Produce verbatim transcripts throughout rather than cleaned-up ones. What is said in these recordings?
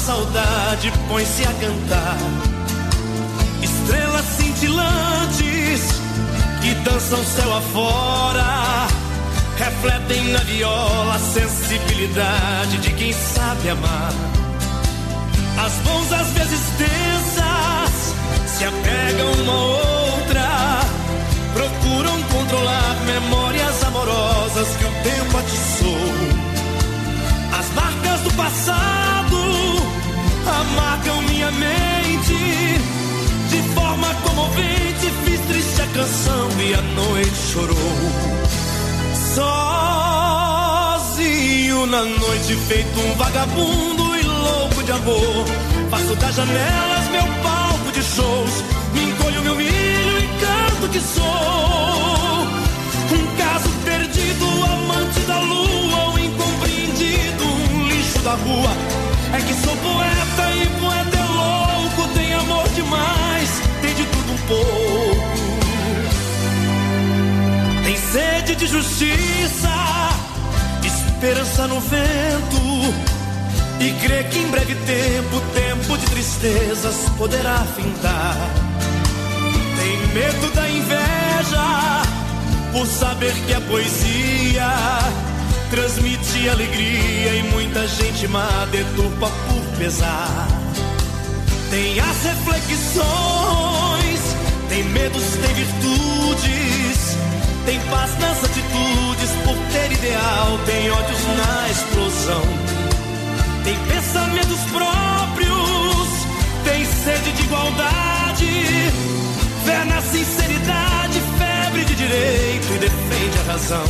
saudade põe-se a cantar. Estrelas cintilantes que dançam céu afora, refletem na viola a sensibilidade de quem sabe amar. As mãos às vezes tensas se apegam uma a outra, procuram controlar memórias amorosas que o tempo atiçou. As marcas do passado amargam minha mente, de forma comovente fiz triste a canção e a noite chorou. Sozinho na noite, feito um vagabundo e louco de amor, faço das janelas meu palco de shows, me encolho, me humilho e canto que sou um caso perdido, amante da lua, um incompreendido, um lixo da rua. É que sou poeta e poeta é louco, tem amor demais, tem de tudo um pouco. Tem sede de justiça, esperança no vento, e crê que em breve tempo, tempo de tristezas poderá findar. Tem medo da inveja, por saber que a poesia transmite alegria e muita gente má deturpa por pesar. Tem as reflexões, tem medos, tem virtudes, tem paz nas atitudes por ter ideal, tem ódios na explosão. Tem pensamentos próprios, tem sede de igualdade, fé na sinceridade, febre de direito e defende a razão.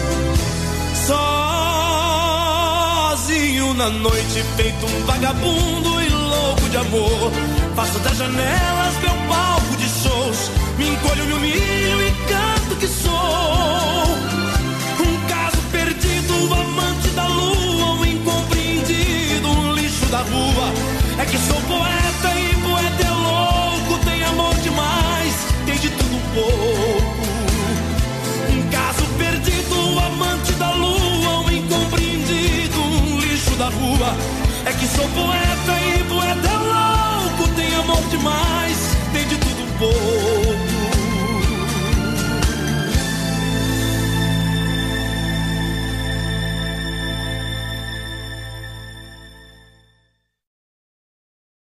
Sozinho na noite, feito um vagabundo e louco de amor, faço das janelas meu palco de shows, me encolho, me humilho e canto que sou um caso perdido, amante da lua, um incompreendido, um lixo da rua. É que sou poeta e poeta é louco, tem amor demais, tem de tudo um pouco. Um caso perdido, amante da lua, um incompreendido, um lixo da rua. É que sou poeta